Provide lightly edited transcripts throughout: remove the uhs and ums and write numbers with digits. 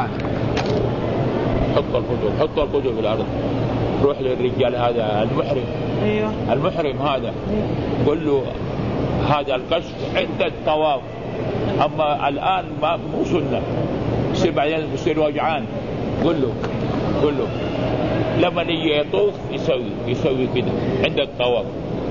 تعال حط الكتب في الأرض. روح للرجال هذا المحرم. أيوه المحرم هذا قل له هذا الكشف عند الطواف، أما الآن ما مو سنة، يصير بعدين يصير وجعان. قل له لما يجي يطوف يسوي كده عند الطواف.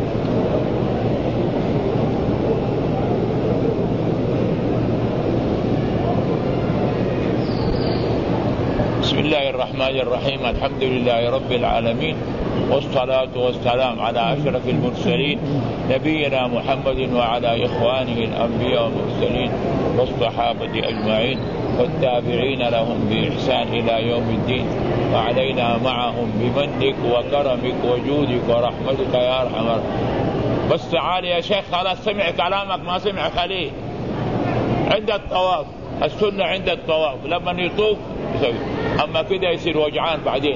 بسم الله الرحمن الرحيم. الحمد لله رب العالمين، والصلاة والسلام على أشرف المرسلين نبينا محمد وعلى إخوانه الأنبياء والمرسلين والصحابة أجمعين والتابعين لهم بإحسان إلى يوم الدين، وعلينا معهم بمنك وكرمك وجودك ورحمتك يا أرحم الراحمين. بس تعال يا شيخ، خلاص سمع كلامك ما سمع خليه. عند الطواف السنة، عند الطواف لما يطوف يسوي، أما كده يصير وجعان بعدين.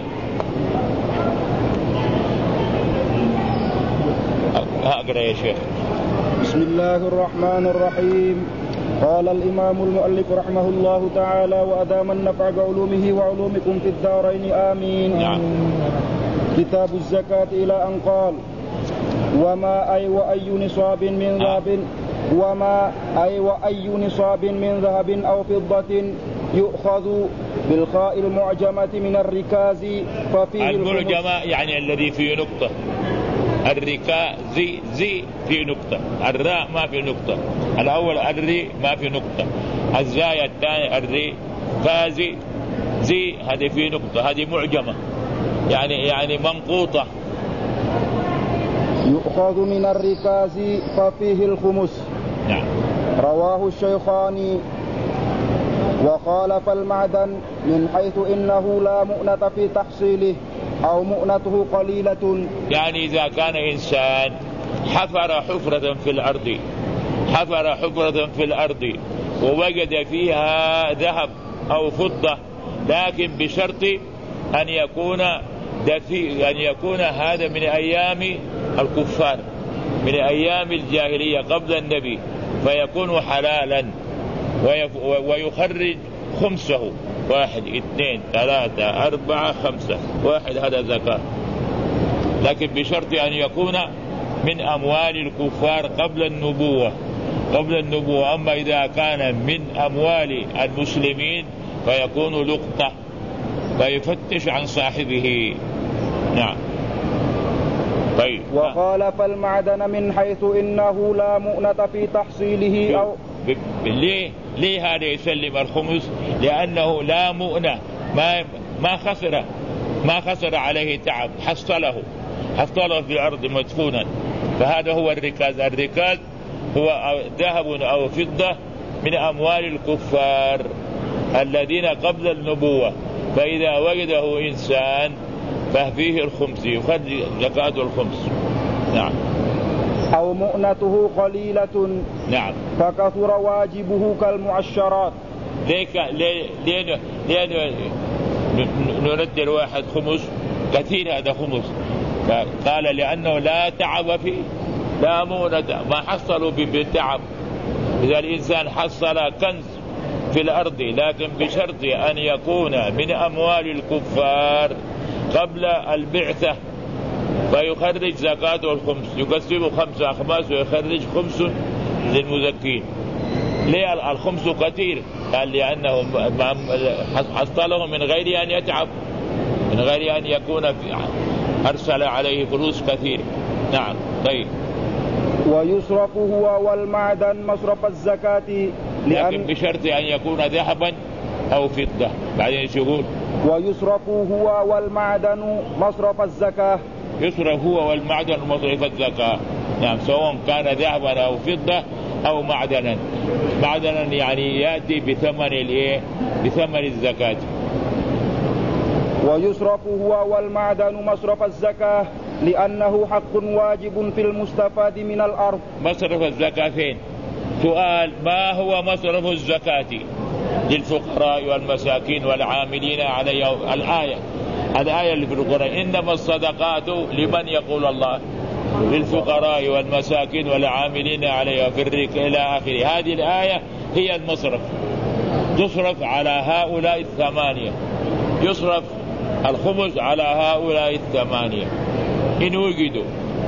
أقرأ يا شيخ. بسم الله الرحمن الرحيم. قال الإمام المؤلف رحمه الله تعالى: وأدام النفع بعلومه وعلومكم في الدارين آمين. نعم. كتاب الزكاة إلى أن قال: وما أي وأي نصاب من ذهب وما أي وأي نصاب من ذهب أو فضة يؤخذ بالخاء المعجمة من الركاز ففيه المعجمة يعني الذي فيه نقطة، الركاز زي في نقطة، الراء ما في نقطة، الأول الري ما في نقطة، الزاي الثاني الري كازي زي هذه في نقطة، هذه معجمة يعني منقوطة. يؤخذ من الركاز ففيه الخمس. نعم. رواه الشيخاني. وخالف المعدن من حيث إنه لا مؤنة في تحصيله أو مؤنته قليلة. يعني إذا كان إنسان حفر حفرة في الأرض ووجد فيها ذهب أو فضة، لكن بشرط أن يكون هذا من أيام الكفار، من أيام الجاهلية قبل النبي، فيكون حلالا ويخرج خمسه، 1 2 3 4 5 1 هذا زكاة، لكن بشرط أن يكون من أموال الكفار قبل النبوة. أما إذا كان من أموال المسلمين فيكون لقطة، فيفتش عن صاحبه. نعم. طيب. وخالف المعدن من حيث إنه لا مؤنة في تحصيله أو ليه هذا يسلم الخمس؟ لأنه لا مؤنة، ما خسر عليه تعب، حصله في الأرض مدفونا، فهذا هو الركاز. الركاز هو ذهب أو فضة من أموال الكفار الذين قبل النبوة، فإذا وجده إنسان ففيه الخمس، يخرج زكاة الخمس. نعم. أو مؤنته قليلة. نعم. فكثر واجبه كالمعشرات. ليه نرد الواحد خمس كثير، هذا خمس. قال لأنه لا تعب فيه، لا مؤنة، ما حصلوا بالتعب. إذا الإنسان حصل كنز في الأرض لكن بشرط أن يكون من أموال الكفار قبل البعثة فيخرج زكاة الخمس، يقسم 5 أخماس ويخرج 5 للمزكين. ليه الخمس كثير؟ قال لأنه حصله من غير أن يتعب، من غير أن يكون أرسل عليه فلوس كثير. نعم. طيب. ويصرف هو والمعدن مصرف الزكاة، لكن بشرط أن يكون ذهبا أو فضة. بعدين يقول: ويصرف هو والمعدن مصرف الزكاة. يصرف هو والمعدن مصرف الزكاة. نعم، سواء كان ذهبا أو فضة أو معدنا يعني يأتي بثمن الزكاة. ويصرف هو والمعدن مصرف الزكاة لأنه حق واجب في المستفاد من الأرض. مصرف الزكاة فين؟ سؤال: ما هو مصرف الزكاة للفقراء والمساكين والعاملين عليها؟ الآية اللي في القرآن: إنما الصدقات لمن يقول الله للفقراء والمساكين والعاملين عليها في الركاب إلى آخره. هذه الآية هي المصرف. تصرف على هؤلاء الثمانية، يصرف الخمس على هؤلاء الثمانية إن وجدوا،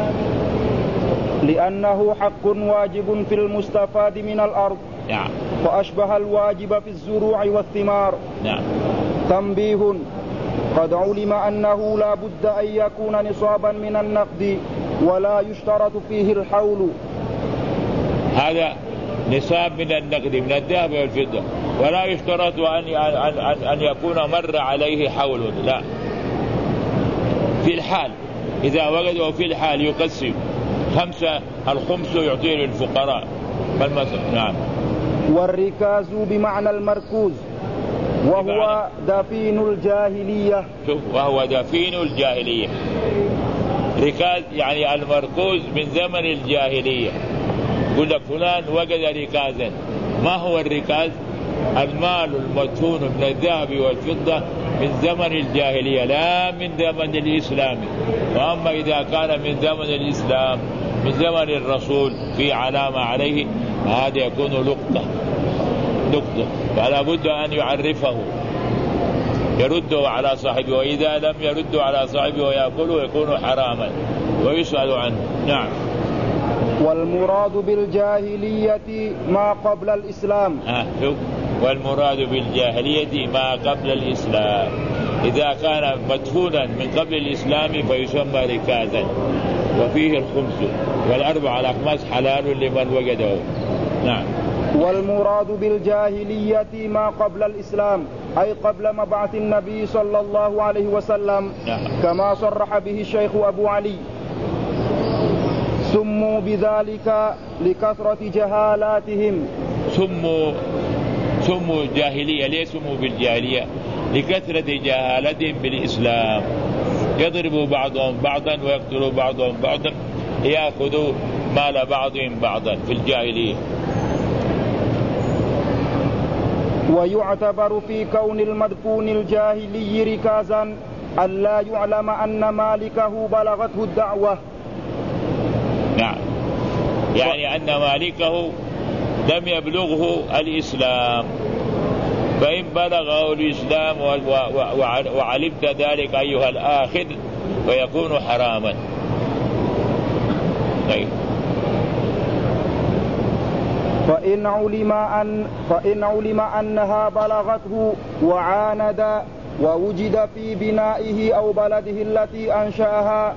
لأنه حق واجب في المستفاد من الأرض. نعم. فأشبه الواجب في الزروع والثمار. نعم. تنبيه: قد علم أنه لا بد أن يكون نصابا من النقد ولا يشترط فيه الحول. هذا نصاب من النقد من الذهب والفضة، ولا يشترط أن يكون مر عليه حول، لا، في الحال إذا وجدوا في الحال يقسم 5 الخمس يعطيه للفقراء بالمثل. نعم. والركاز بمعنى المركوز وهو دفين الجاهلية. شوف، وهو دفين الجاهلية. ركاز يعني المركوز من زمن الجاهلية. يقول لك فلان وجد ركازا. ما هو الركاز؟ المال المدفون من الذهب والفضة من زمن الجاهلية لا من زمن الإسلام. وأما إذا كان من زمن الإسلام من زمن الرسول في علامة عليه هذا يكون لقطة، فلا بد أن يعرفه، يرده على صاحبه، وإذا لم يرده على صاحبه ويأكله يكون حراما ويسأل عنه. نعم. والمراد بالجاهلية ما قبل الإسلام. شوف، والمراد بالجاهلية ما قبل الإسلام، إذا كان مدفونا من قبل الإسلام فيسمى ركازا، وفيه الخمس والأربع الأخماس حلال لمن وجده. نعم. والمراد بالجاهلية ما قبل الإسلام أي قبل مبعث النبي صلى الله عليه وسلم. نعم. كما صرح به الشيخ أبو علي. سموا بذلك لكثرة جهالاتهم. سموا جاهلية. ليه سموا بالجاهلية؟ لكثرة جهالتهم بالإسلام، يضرب بعضهم بعضا ويقتل بعضهم بعضا، يأخذوا مال بعضهم بعضا في الجاهلية. ويعتبر في كون المدفون الجاهلي ركازا ألا يعلم أن مالكه بلغته الدعوة. نعم، يعني أن مالكه لم يبلغه الإسلام، فإن بلغه الإسلام وعلمت ذلك أيها الآخذ فيكون حراما. طيب. فإن علم أنها بلغته وعاند ووجد في بنائه أو بلده التي أنشأها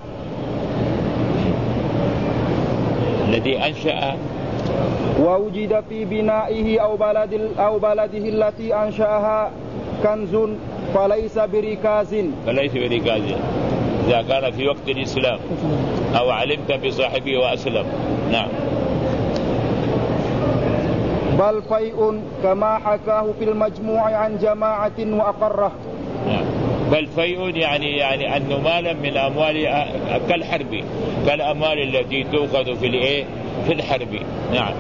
ووجد في بنائه أو بلده التي أنشأها كنز فليس بركاز إذا كان في وقت الإسلام أو علمت بصاحبه وأسلم. نعم. بل فيء كما حكاه في المجموع عن جماعة وأقره. نعم. بل فيء يعني أنه مالا من أموال كالحرب، كالأموال التي تؤخذ في الحرب. نعم.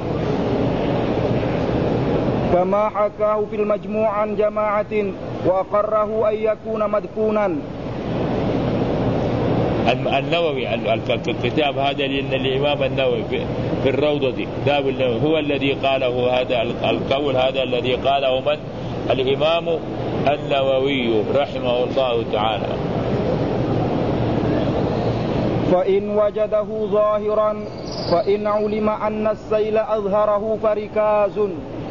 كما حكاه في المجموع عن جماعة وأقره أن يكون مدفونا. النووي الكتاب هذا للإمام النووي في الروضة كتاب النووي هو الذي قاله هذا القول، هذا الذي قاله من؟ الإمام النووي رحمه الله تعالى. فإن وجده ظاهرا فإن علم أن السيل أظهره فركاز.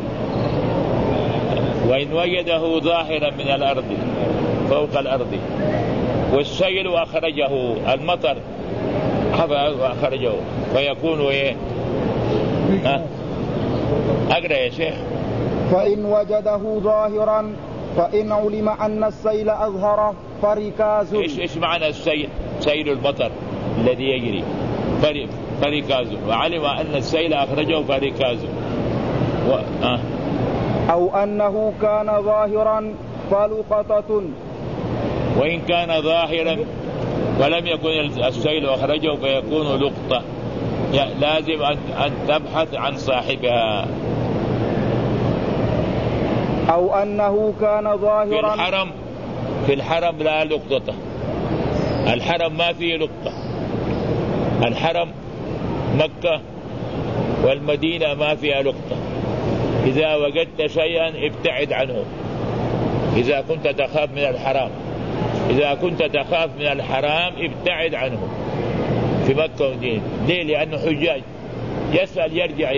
وإن وجده ظاهرا من الأرض فوق الأرض والسيل أخرجه المطر أخرجه فيكون أقرأ يا شيخ. فإن وجده ظاهرا فإن علم أن السيل أظهره فركاز. إيش معنى السيل؟ سيل المطر الذي يجري فركاز، وعلم أن السيل أخرجه فركاز. أو أنه كان ظاهرا فلقطة. وإن كان ظاهرا ولم يكن السيل أخرجه فيكون لقطة، يعني لازم أن تبحث عن صاحبها. أو أنه كان ظاهرا في الحرم لا لقطة، الحرم ما فيه لقطة، الحرم مكة والمدينة ما فيها لقطة، إذا وجدت شيئا ابتعد عنه إذا كنت تخاف من الحرام. إذا كنت تخاف من الحرام ابتعد عنه في مكة والمدينة. ليه؟ لأنه حجاج يسأل يرجع،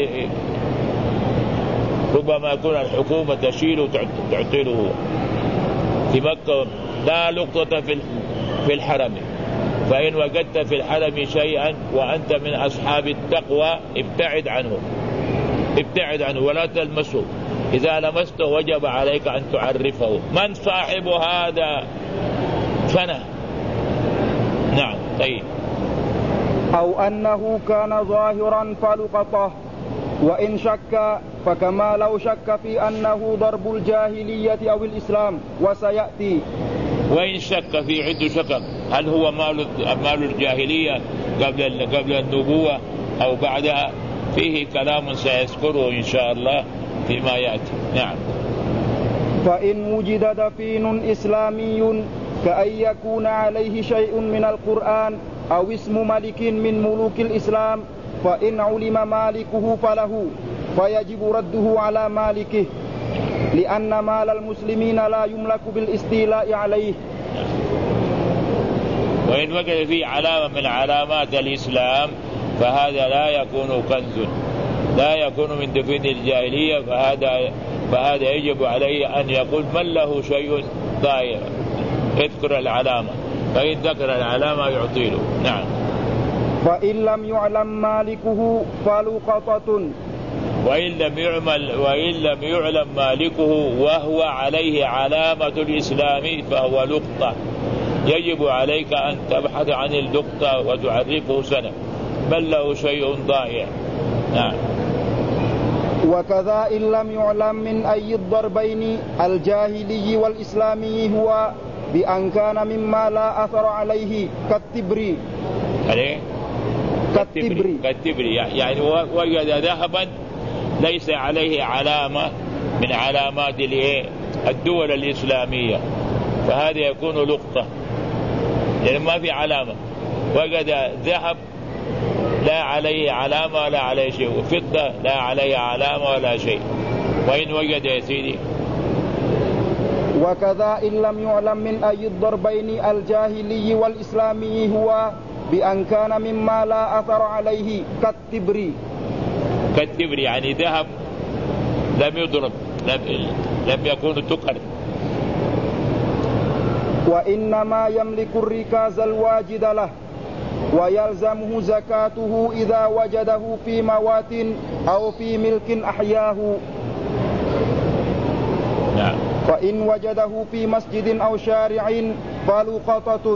ربما يكون الحكومة تشيله وتعطيله هو. في مكة لا لقطة في الحرم، فإن وجدت في الحرم شيئا وأنت من أصحاب التقوى ابتعد عنه ولا تلمسه. إذا لمسته وجب عليك أن تعرفه من صاحب هذا فنه. نعم. طيب. أو أنه كان ظاهرا فلقطه، وإن شك فكما لو شك في أنه ضرب الجاهلية أو الإسلام، وسيأتي. وإن شك في عد شكك، هل هو مال الجاهلية قبل النبوة أو بعدها؟ فيه كلام سيذكره إن شاء الله فيما يأتي. نعم. فإن وجد دفين إسلامي كأن يكون عليه شيء من القرآن أو اسم ملك من ملوك الإسلام، فإن علم مالكه فله، فيجب رده على مالكه، لأن مال المسلمين لا يملك بالاستيلاء عليه. وإن وجد فيه علامة من علامات الإسلام فهذا لا يكون كنز، لا يكون من دفين الجاهلية، فهذا يجب عليه أن يقول من له شيء ضائع اذكر العلامة، فإن ذكر العلامة يعطيله. نعم. فإن لم يعلم مالكه فلقطة، وإن لم يعلم مالكه وهو عليه علامة الإسلام فهو لقطة، يجب عليك أن تبحث عن اللقطة وتعرفه سنة بل له شيء ضائع. نعم. وكذا إن لم يعلم من أي الضربين الجاهلي والإسلامي هو، بأن كان مما لا أثر عليه كالتبري. كالتبري يعني وجد ذهبا ليس عليه علامة من علامات الدول الإسلامية، فهذا يكون لقطة يعني ما في علامة. وجد ذهب لا عليه علامة ولا عليه شيء، وفضة لا عليه علامة ولا شيء. وإن وجد يا سيدي. وكذا إن لم يعلم من أي الضربين الجاهلي والإسلامي هو، بأن كان مما لا أثر عليه كالتبري يعني ذهب لم يضرب، لم يكون تقر. وإنما يملك الركاز الواجد له، ويلزمه زكاته إذا وجده في موات أو في ملك أحياه. نعم. فإن وجده في مسجد أو شارع فلقطة،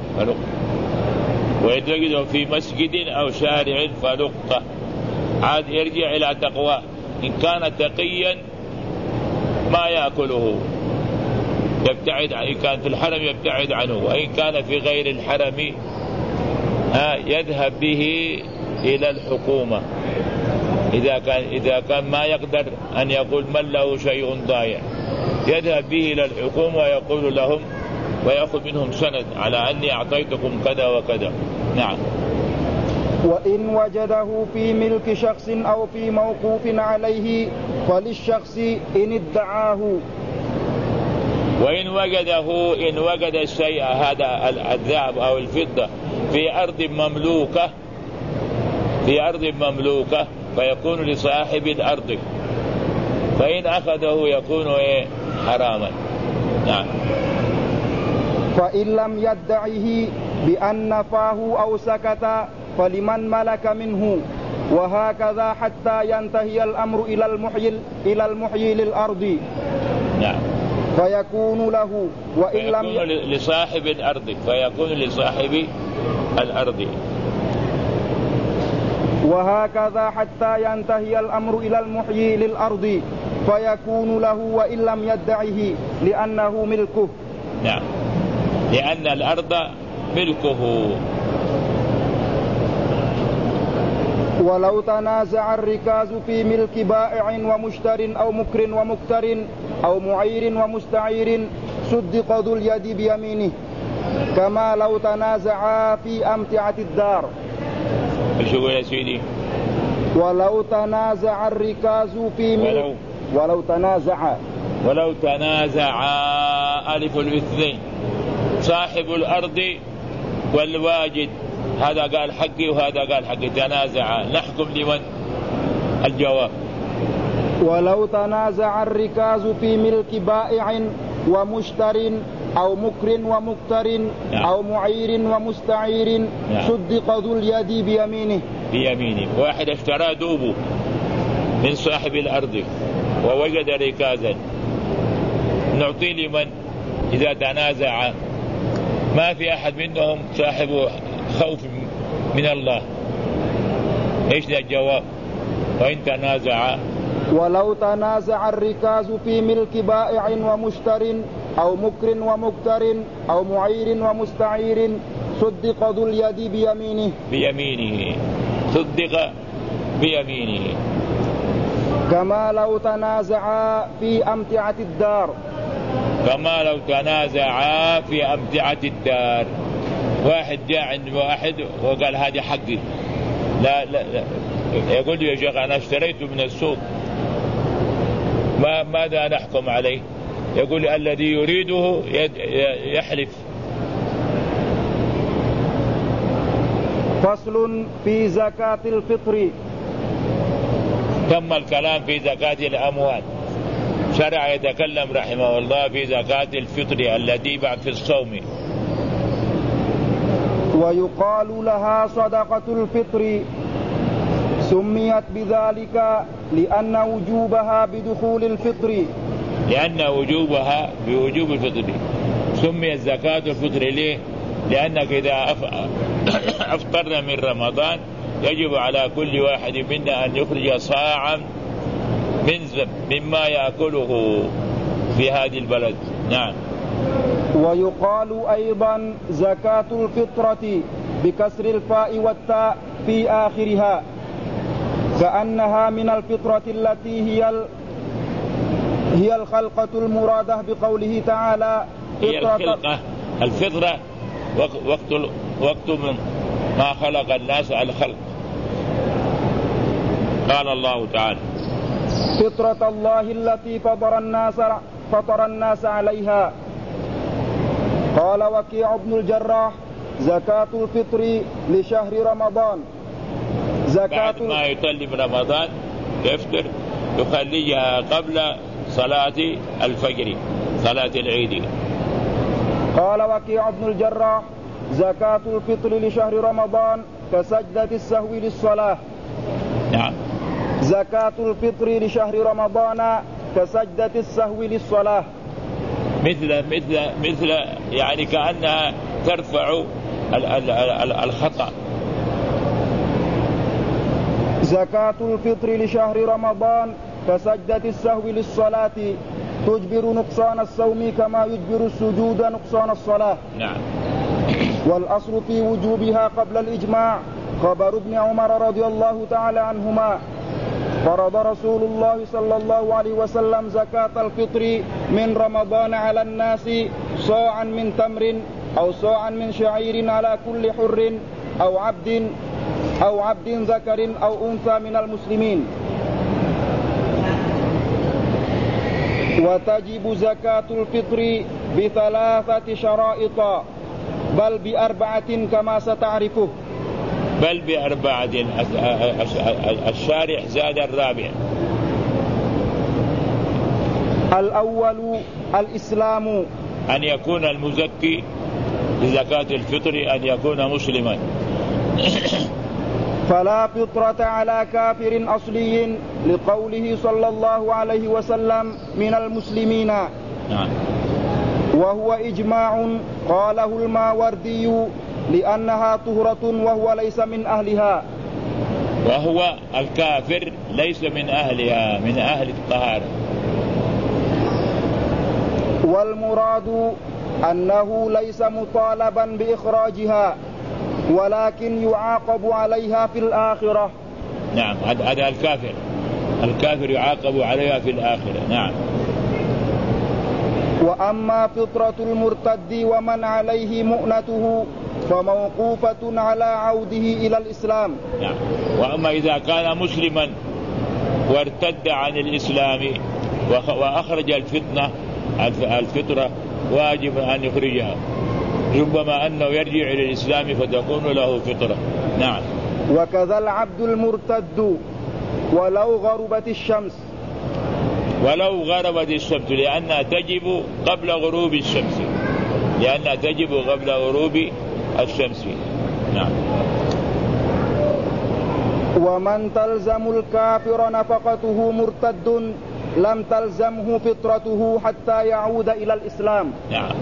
وإن وجده في مسجد أو شارع فلقطة. عاد يرجع إلى تقواه، إن كان تقيا ما يأكله يبتعد، إن كان في الحرم يبتعد عنه، وإن كان في غير الحرم يذهب به إلى الحكومة إذا كان ما يقدر أن يقول من له شيء ضايع، يذهب به إلى الحكومة ويقول لهم ويأخذ منهم سند على أني أعطيتكم كذا وكذا. نعم. وإن وجده في ملك شخص أو في موقوف عليه فللشخص إن ادعاه. وإن وجد الشيء هذا الذهب أو الفضة في أرض مملوكة فيكون لصاحب الأرض، فإن أخذه يكون حراما. نعم. فإن لم يدعه بأن نفاه أو سكت فلمن ملك منه، وهكذا حتى ينتهي الأمر إلى المحيي للأرض. نعم. فيكون له، وإن لم لصاحب الأرض، فيكون لصاحب الأرض. وهكذا حتى ينتهي الأمر إلى المحيي للأرض، فيكون له وإن لم يدعه لأنه ملكه. نعم، لأن الأرض ملكه. ولو تنازع الركاز في ملك بائع ومشتر أو مكر ومكتر أو معير ومستعير صدق ذو اليد بيمينه، كما لو تنازعا في أمتعة الدار. شو يا سيدي؟ ولو تنازع الركاز في ملك ولو تنازع ألف الاثنين صاحب الأرض والواجد، هذا قال حقي وهذا قال حقي، تنازع، نحكم لمن؟ الجواب. ولو تنازع الركاز في ملك بائع ومشتر أو مكر ومكتر أو معير ومستعير صدق ذو اليد بيمينه. واحد اشترى دوبه من صاحب الأرض ووجد ركازا، نعطي لمن؟ إذا تنازع، ما في أحد منهم صاحب خوف من الله. إيش ذا الجواب؟ وإن تنازع. ولو تنازع الركاز في ملك بائع ومشتر أو مكر ومكتر أو معير ومستعير صدق ذو اليد بيمينه. صدق بيمينه. كما لو تنازعا في أمتعة الدار. كما لو تنازعا في أمتعة الدار، واحد جاء عند واحد وقال هذه حقي، لا يقول له يا شيخ أنا اشتريته من السوق، ماذا نحكم عليه؟ يقول الذي يريده يحلف. فصل في زكاة الفطر. تم الكلام في زكاة الأموال. شرع يتكلم رحمه الله في زكاة الفطر التي بعد في الصوم. ويقال لها صدقة الفطر، سميت بذلك لأن وجوبها بدخول الفطر. لأن وجوبها بوجوب الفطر سميت زكاة الفطر. ليه؟ لأنك إذا أفطرنا من رمضان يجب على كل واحد منا أن يخرج صاعا مما يأكله في هذه البلد. نعم. ويقال أيضا زكاة الفطرة بكسر الفاء والتاء في آخرها، كأنها من الفطرة التي هي الخلقة المرادة بقوله تعالى هي الخلقة. الفطرة وقت من ما خلق الناس على الخلق. قال الله تعالى فطرة الله التي فطر الناس عليها. قال وكيع بن الجراح زكاة الفطر لشهر رمضان. بعد ما يطلب رمضان يفطر يخليها قبل صلاة الفجر، صلاة العيد. قال وكيع بن الجراح زكاة الفطر لشهر رمضان كسجدة السهو للصلاة. نعم. زكاة الفطر لشهر رمضان كسجدة السهو للصلاة. مثل يعني كأنها ترفع الخطأ. زكاة الفطر لشهر رمضان كسجدة السهو للصلاة تجبر نقصان الصوم كما يجبر السجود نقصان الصلاة. نعم. والأصل في وجوبها قبل الإجماع خبر ابن عمر رضي الله تعالى عنهما فرض رسول الله صلى الله عليه وسلم زكاة الفطر من رمضان على الناس صاعا من تمر أو صاعا من شعير على كل حر أو عبد ذكر أو أنثى من المسلمين. وتجب زكاة الفطر ب3 شرائط بل ب4 كما ستعرفه. بل ب4. الشارع زاد الرابع. الأول الإسلام، أن يكون المزكي لزكاة الفطر أن يكون مسلما. فلا فطرة على كافر أصلي لقوله صلى الله عليه وسلم من المسلمين. نعم. وهو إجماع قاله الماوردي لأنها طهرة وهو ليس من أهلها. وهو الكافر ليس من أهلها، من أهل الطهارة. والمراد أنه ليس مطالبا بإخراجها ولكن يعاقب عليها في الآخرة. نعم. هذا الكافر يعاقب عليها في الآخرة. نعم. وأما فطرة المرتد ومن عليه مؤنته فموقوفة على عوده إلى الإسلام. نعم. وأما إذا كان مسلما وارتد عن الإسلام وأخرج الفطرة واجب أن يخرجها، ربما أنه يرجع إلى الإسلام فتكون له فطرة. نعم. وكذا العبد المرتد ولو غربت الشمس، ولو غربت الشمس لأنها تجب قبل غروب الشمس، لأنها تجب قبل غروب الشمس. نعم. ومن تلزم الكافر نفقته مرتد لم تلزمه فطرته حتى يعود إلى الإسلام. نعم.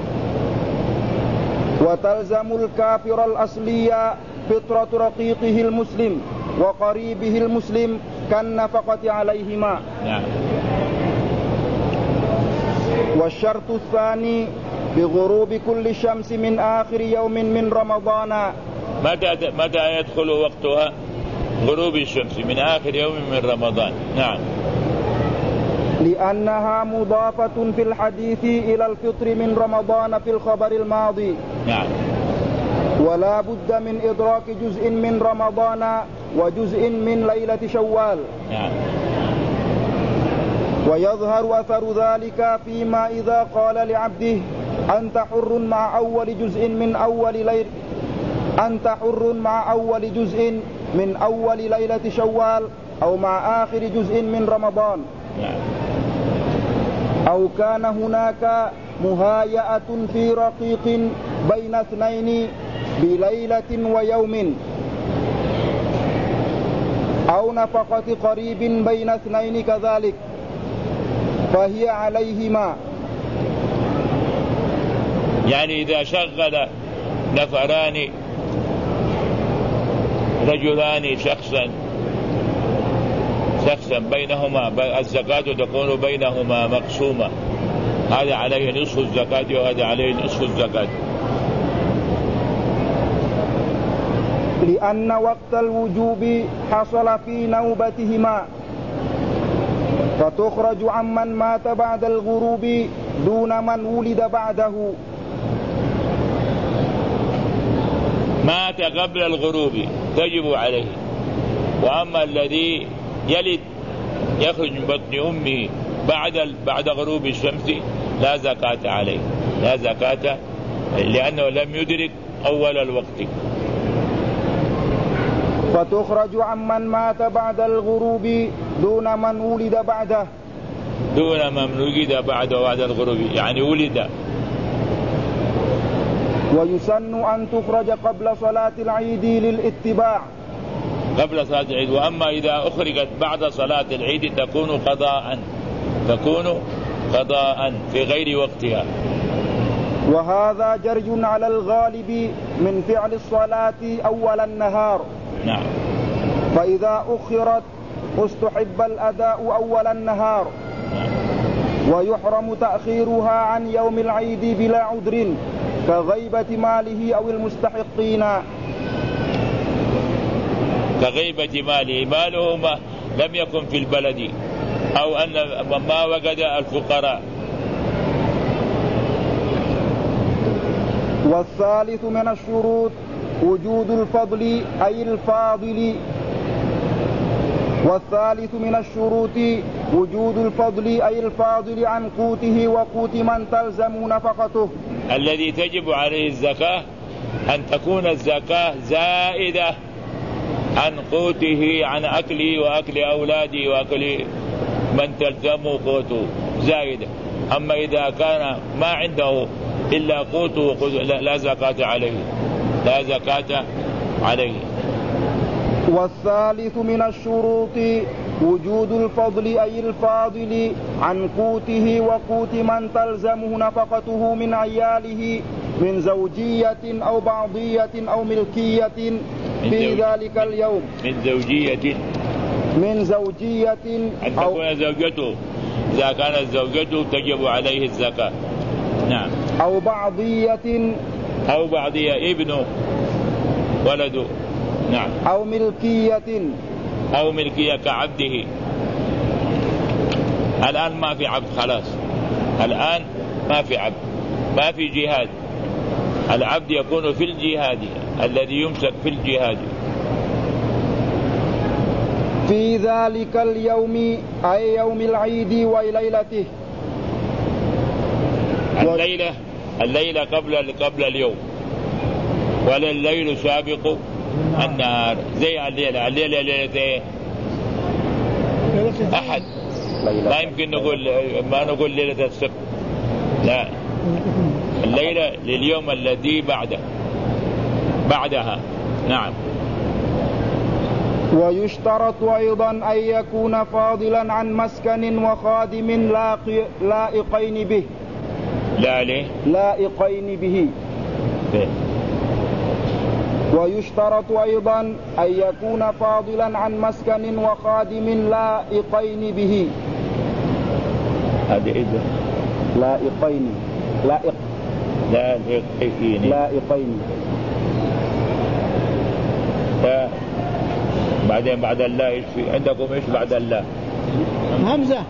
وتلزم الكافر الأصلي فطرة رقيقه المسلم وقريبه المسلم كالنفقة عليهما. نعم. والشرط الثاني بغروب كل شمس من آخر يوم من رمضان. متى يدخل وقتها؟ غروب الشمس من آخر يوم من رمضان. نعم. لأنها مضافة في الحديث إلى الفطر من رمضان في الخبر الماضي. نعم. ولا بد من إدراك جزء من رمضان وجزء من ليلة شوال. نعم. ويظهر أثر ذلك فيما إذا قال لعبده أنت حر مع أول جزء من أول ليلة، أنت حر مع أول جزء من أول ليلة شوال أو مع آخر جزء من رمضان. نعم. أو كان هناك مهايئة في رقيق بين اثنين بليلة ويوم، أو نفقة قريب بين اثنين كذلك، فهي عليهما. يعني إذا شغل نفران رجلان شخصا بينهما الزكاة تكون بينهما مقسومة، هذا عليه نصف الزكاة وهذا عليه نصف الزكاة. لأن وقت الوجوب حصل في نوبتهما، فتخرج عمن مات بعد الغروب دون من ولد بعده. مات قبل الغروب تجب عليه، وأما الذي يلد يخرج من بطن أمه بعد غروب الشمس لا زكاة عليه، لا زكاة، لأنه لم يدرك أول الوقت. فتخرج عمن مات بعد الغروب دون من ولد بعده. دون من ولد بعد الغروب يعني ولد. ويسن أن تخرج قبل صلاة العيد للاتباع، قبل صلاة العيد. وأما إذا أخرجت بعد صلاة العيد تكون قضاء في غير وقتها. وهذا جرج على الغالب من فعل الصلاة أول النهار. نعم. فإذا أخرت استحب الأداء أول النهار. نعم. ويحرم تأخيرها عن يوم العيد بلا عذر كغيبة ماله أو المستحقين. كغيبة ماله ما لم يكن في البلد، أو أن ما وجد الفقراء. والثالث من الشروط وجود الفضل أي الفاضل. والثالث من الشروط وجود الفضل أي الفاضل عن قوته وقوت من تلزم نفقته. الذي تجب عليه الزكاة أن تكون الزكاة زائدة عن قوته، عن أكله وأكل أولاده وأكل من تلزم قوته زائدة. أما إذا كان ما عنده إلا قوته لا زكاة عليه، لا زكاة عليه. والثالث من الشروط وجود الفضل أي الفاضل عن قوته وقوت من تلزمه نفقته من عياله من زوجية أو بعضية أو ملكية في ذلك اليوم. من زوجية أن تكون زوجته، إذا كانت زوجته تجب عليه الزكاة. نعم. أو بعضية ابنه ولده. نعم. أو ملكية كعبده. الآن ما في عبد، خلاص الآن ما في عبد، ما في جهاد. العبد يكون في الجهاد، الذي يمسك في الجهاد. في ذلك اليوم أي يوم العيد وليلته. الليلة قبل اليوم، ولا الليل سابق النهار. زي الليلة ليلة أحد، ما يمكن ما نقول ليلة السبت، لا، الليلة لليوم الذي بعدها. نعم. ويشترط أيضا أن يكون فاضلا عن مسكن وخادم لائقين به. لائقين به. ويشترط أيضا أن يكون فاضلا عن مسكن وخادم لائقين به. هذا إذا لائقين بعدين بعد الله ايش في عندكم؟ ايش بعد الله؟ همزة.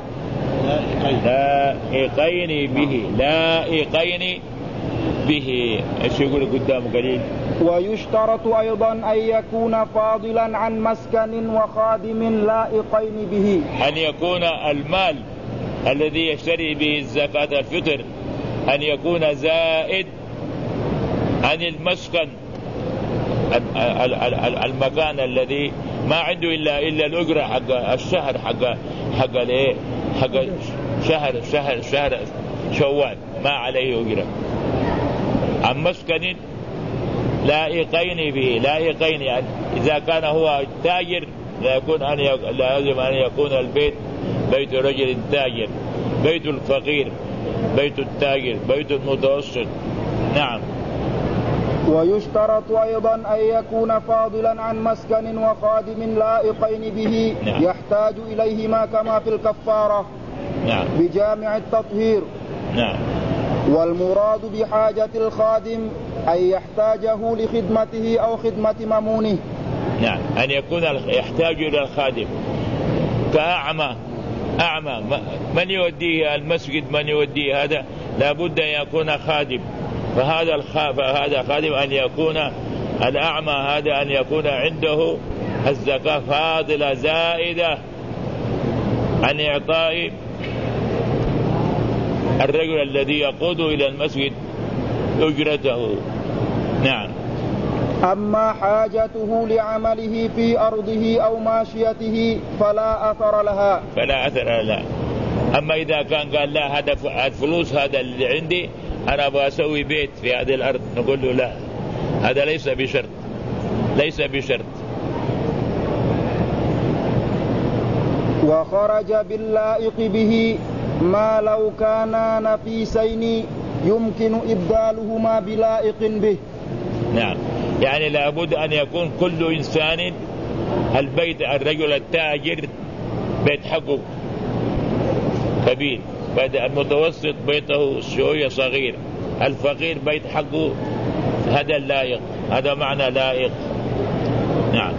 لائقين به. ايش يقول قدام قليل؟ ويشترط أيضا أن يكون فاضلا عن مسكن وخادم لائقين به. أن يكون المال الذي يشتري به زكاة الفطر أن يكون زائد عن المسكن، المكان الذي ما عنده إلا الأجرة حق الشهر، حق شهر شوال، ما عليه أجرة. عن مسكن لائقين به. لائقين يعني إذا كان هو تاجر لازم أن يكون البيت بيت رجل تاجر، بيت الفقير بيت التاجر، بيت المتوسط. نعم. ويشترط أيضا أن يكون فاضلا عن مسكن وخادم لائقين به. نعم. يحتاج إليهما كما في الكفارة. نعم. بجامع التطهير. نعم. والمراد بحاجة الخادم أن يحتاجه لخدمته أو خدمة ممونه. نعم. أن يكون يحتاج إلى الخادم كأعمى، من يوديه المسجد، من يوديه هذا، لابد أن يكون خادم. فهذا خادم أن يكون الأعمى هذا أن يكون عنده الزكاة فاضلة زائدة عن إعطاء الرجل الذي يقود إلى المسجد أجرته. نعم. أما حاجته لعمله في أرضه أو ماشيته فلا أثر لها. أما إذا كان قال لا، هذا الفلوس هذا اللي عندي أنا أبغى أسوي بيت في هذه الأرض، نقول له لا، هذا ليس بشرط. وخرج باللائق به ما لو كانا نفيسين يمكن إبدالهما بلائق به. نعم. يعني لابد أن يكون كل إنسان البيت، الرجل التاجر بيت حقه كبير، المتوسط بيته شوية صغير، الفقير بيت حقه هذا اللائق، هذا معنى لائق. نعم.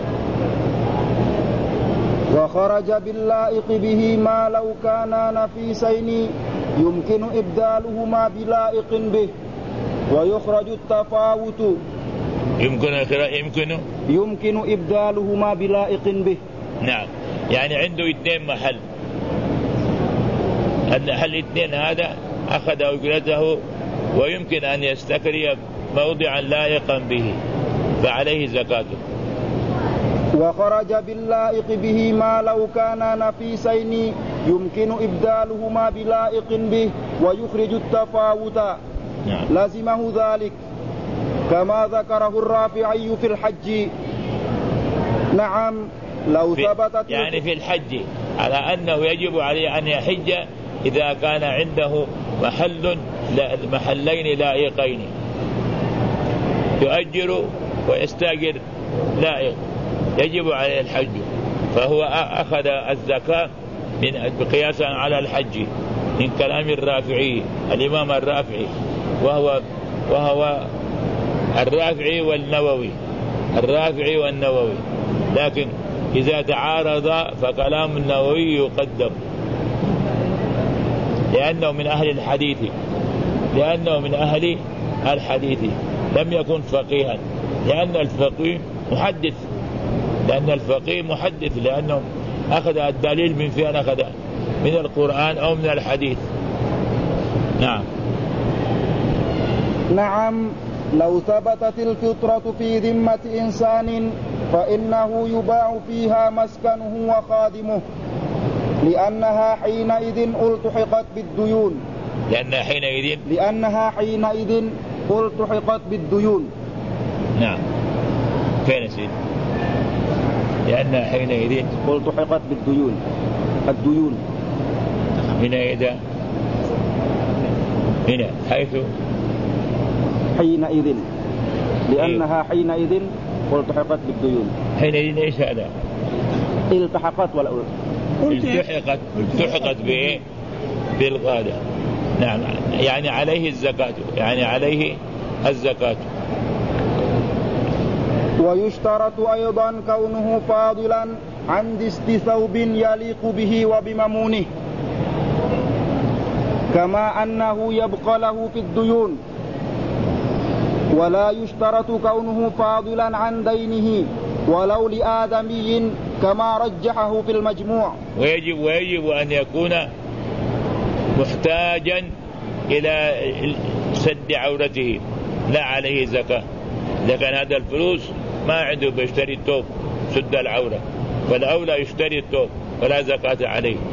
وخرج باللائق به ما لو كانا نفيسين يمكن إبدالهما بلائق به. ويخرج التفاوت. يمكن إبدالهما بلائق به. نعم. يعني عنده 2 محل، الاثنين هذا أخذ أجرته ويمكن أن يستكري موضعا لائقا به فعليه زكاته. وخرج باللائق به ما لو كان نفيسين يمكن إبدالهما بلائق به ويخرج التفاوت. نعم. لازمه ذلك كما ذكره الرافعي في الحج. نعم. لو ثبتت يعني في الحج على أنه يجب عليه أن يحج إذا كان عنده محلين لائقين، يؤجر ويستاجر لائق، يجب عليه الحج، فهو أخذ الزكاة قياسا على الحج من كلام الرافعي، الإمام الرافعي، وهو الرافعي والنووي. لكن إذا تعارض فكلام النووي يقدم لأنه من أهل الحديث، لم يكن فقيها، لأن الفقيه محدث، لأنه أخذ الدليل من فين أخذ؟ من القرآن أو من الحديث. نعم. نعم، لو ثبتت الفطرة في ذمة إنسان فإنه يباع فيها مسكنه وخادمه، لأنها حينئذ التحقت بالديون. لأنها حينئذ التحقت بالديون. نعم. فين سيد؟ لأنها حينئذ التحقت بالديون. الديون حينئذ هنا حيث حينئذ، لأنها حينئذ التحقت بالديون. حينئذ ايش هذا؟ التحقت ولا التحقت بإيه؟ بالغادة. نعم، يعني عليه الزكاة، يعني عليه الزكاة. ويشترط أيضا كونه فاضلا عن دست ثوب يليق به وبممونه، كما أنه يبقى له في الديون. ولا يشترط كونه فاضلا عن دينه ولو لآدمي، كما رجحه في المجموع. ويجب أن يكون محتاجا إلى سد عورته، لا عليه زكاة. إذا كان هذا الفلوس ما عنده بيشتري الثوب سد العورة، فالأولى يشتري الثوب ولا زكاة عليه.